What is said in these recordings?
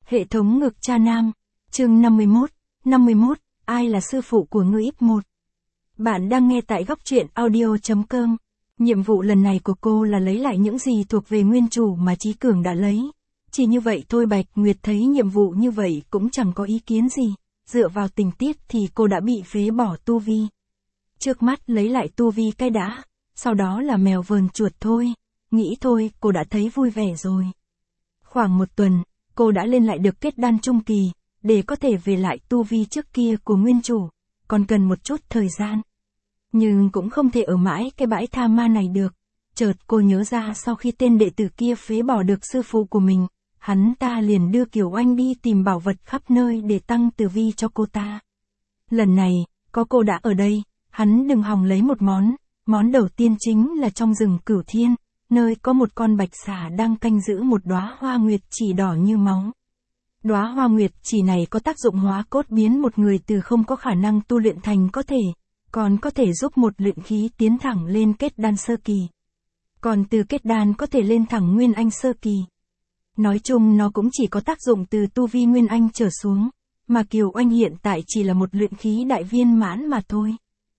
Hệ thống ngực cha nam. Chương 51, ai là sư phụ của ngươi X1? Bạn đang nghe tại góc truyện audio.com. Nhiệm vụ lần này của cô là lấy lại những gì thuộc về nguyên chủ mà Chí Cường đã lấy. Chỉ như vậy thôi. Bạch Nguyệt thấy nhiệm vụ như vậy cũng chẳng có ý kiến gì. Dựa vào tình tiết thì cô đã bị phế bỏ tu vi. Trước mắt lấy lại tu vi cái đã, sau đó là mèo vờn chuột thôi. Nghĩ thôi, cô đã thấy vui vẻ rồi. Khoảng một tuần, cô đã lên lại được kết đan trung kỳ, để có thể về lại tu vi trước kia của nguyên chủ, còn cần một chút thời gian. Nhưng cũng không thể ở mãi cái bãi tha ma này được. Chợt cô nhớ ra sau khi tên đệ tử kia phế bỏ được sư phụ của mình, hắn ta liền đưa Kiều Oanh đi tìm bảo vật khắp nơi để tăng tử vi cho cô ta. Lần này, có cô đã ở đây, hắn đừng hòng lấy một món đầu tiên chính là trong rừng Cửu Thiên, nơi có một con bạch xà đang canh giữ một đóa hoa nguyệt chỉ đỏ như máu. Đóa hoa nguyệt chỉ này có tác dụng hóa cốt, biến một người từ không có khả năng tu luyện thành có thể, còn có thể giúp một luyện khí tiến thẳng lên kết đan sơ kỳ. Còn từ kết đan có thể lên thẳng nguyên anh sơ kỳ. Nói chung nó cũng chỉ có tác dụng từ tu vi nguyên anh trở xuống, mà Kiều Oanh hiện tại chỉ là một luyện khí đại viên mãn mà thôi.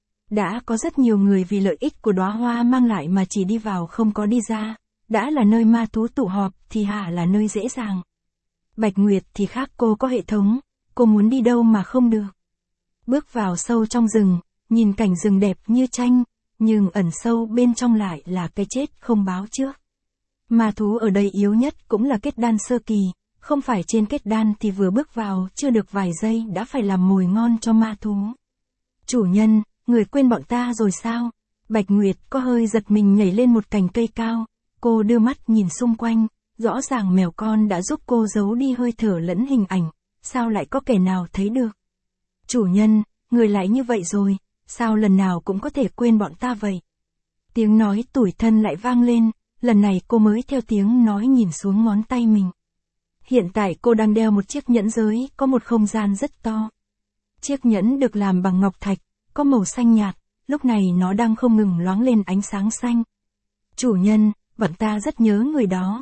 Đã có rất nhiều người vì lợi ích của đóa hoa mang lại mà chỉ đi vào không có đi ra, đã là nơi ma thú tụ họp thì hả là nơi dễ dàng. Bạch Nguyệt thì khác, cô có hệ thống, cô muốn đi đâu mà không được. Bước vào sâu trong rừng, nhìn cảnh rừng đẹp như tranh, nhưng ẩn sâu bên trong lại là cái chết không báo trước. Ma thú ở đây yếu nhất cũng là kết đan sơ kỳ, không phải trên kết đan thì vừa bước vào chưa được vài giây đã phải làm mồi ngon cho ma thú. Chủ nhân, người quên bọn ta rồi sao? Bạch Nguyệt có hơi giật mình nhảy lên một cành cây cao, cô đưa mắt nhìn xung quanh, rõ ràng mèo con đã giúp cô giấu đi hơi thở lẫn hình ảnh, sao lại có kẻ nào thấy được? Chủ nhân, người lại như vậy rồi, sao lần nào cũng có thể quên bọn ta vậy? Tiếng nói tủi thân lại vang lên, lần này cô mới theo tiếng nói nhìn xuống ngón tay mình. Hiện tại cô đang đeo một chiếc nhẫn giới, có một không gian rất to. Chiếc nhẫn được làm bằng ngọc thạch, có màu xanh nhạt, lúc này nó đang không ngừng loáng lên ánh sáng xanh. Chủ nhân, bọn ta rất nhớ người đó.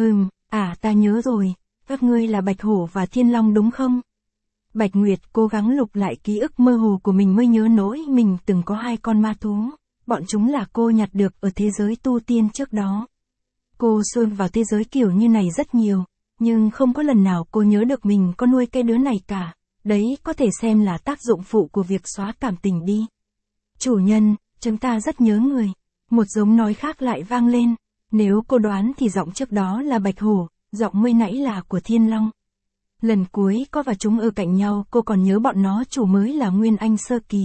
Ta nhớ rồi, các ngươi là Bạch Hổ và Thiên Long đúng không? Bạch Nguyệt cố gắng lục lại ký ức mơ hồ của mình mới nhớ nổi mình từng có 2 con ma thú, bọn chúng là cô nhặt được ở thế giới tu tiên trước đó. Cô xuôi vào thế giới kiểu như này rất nhiều, nhưng không có lần nào cô nhớ được mình có nuôi cái đứa này cả, đấy có thể xem là tác dụng phụ của việc xóa cảm tình đi. Chủ nhân, chúng ta rất nhớ người. Một giọng nói khác lại vang lên, nếu cô đoán thì giọng trước đó là Bạch Hổ, giọng mới nãy là của Thiên Long. Lần cuối có và chúng ở cạnh nhau, cô còn nhớ bọn nó chủ mới là Nguyên Anh sơ kỳ.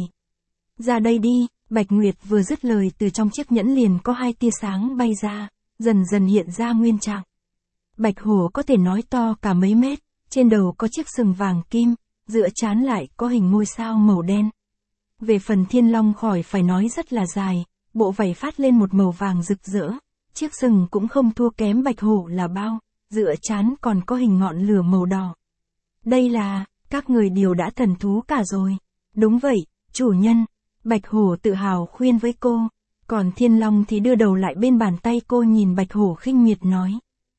Ra đây đi, Bạch Nguyệt vừa dứt lời từ trong chiếc nhẫn liền có 2 tia sáng bay ra, dần dần hiện ra nguyên trạng. Bạch Hổ có thể nói to cả mấy mét, trên đầu có chiếc sừng vàng kim, giữa trán lại có hình ngôi sao màu đen. Về phần Thiên Long khỏi phải nói rất là dài, bộ vảy phát lên một màu vàng rực rỡ, chiếc sừng cũng không thua kém Bạch Hổ là bao, giữa trán còn có hình ngọn lửa màu đỏ. Đây là, các người đều đã thần thú cả rồi. Đúng vậy, chủ nhân. Bạch Hổ tự hào khuyên với cô, còn Thiên Long thì đưa đầu lại bên bàn tay cô nhìn Bạch Hổ khinh miệt nói.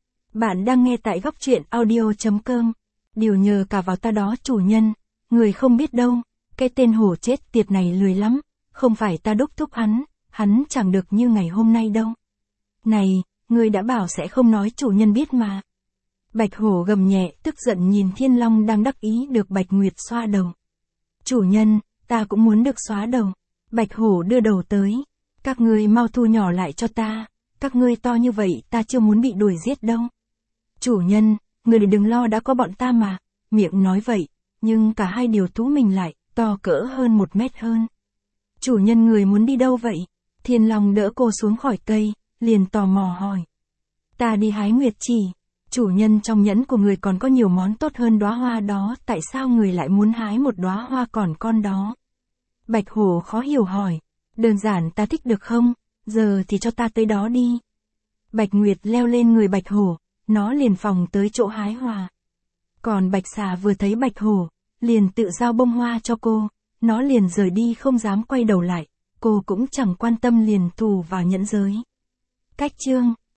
Bạn đang nghe tại góc truyện audio.com. Điều nhờ cả vào ta đó chủ nhân, người không biết đâu, cái tên hổ chết tiệt này lười lắm, không phải ta đốc thúc hắn chẳng được như ngày hôm nay đâu. Này, người đã bảo sẽ không nói chủ nhân biết mà. Bạch Hổ gầm nhẹ, tức giận nhìn Thiên Long đang đắc ý được Bạch Nguyệt xoa đầu. Chủ nhân, ta cũng muốn được xóa đầu. Bạch Hổ đưa đầu tới. Các ngươi mau thu nhỏ lại cho ta, các ngươi to như vậy ta chưa muốn bị đuổi giết đâu. Chủ nhân, người đừng lo, đã có bọn ta mà. Miệng nói vậy, nhưng cả 2 điều thú mình lại, to cỡ hơn 1 mét hơn. Chủ nhân, người muốn đi đâu vậy? Thiên Long đỡ cô xuống khỏi cây, liền tò mò hỏi. Ta đi hái nguyệt chỉ. Chủ nhân, trong nhẫn của người còn có nhiều món tốt hơn đóa hoa đó, tại sao người lại muốn hái một đóa hoa còn con đó? Bạch Hổ khó hiểu hỏi. Đơn giản ta thích được không? Giờ thì cho ta tới đó đi. Bạch Nguyệt leo lên người Bạch Hổ, nó liền phóng tới chỗ hái hoa. Còn Bạch Xà vừa thấy Bạch Hổ, liền tự giao bông hoa cho cô, nó liền rời đi không dám quay đầu lại, cô cũng chẳng quan tâm liền thù vào nhẫn giới. Cách chương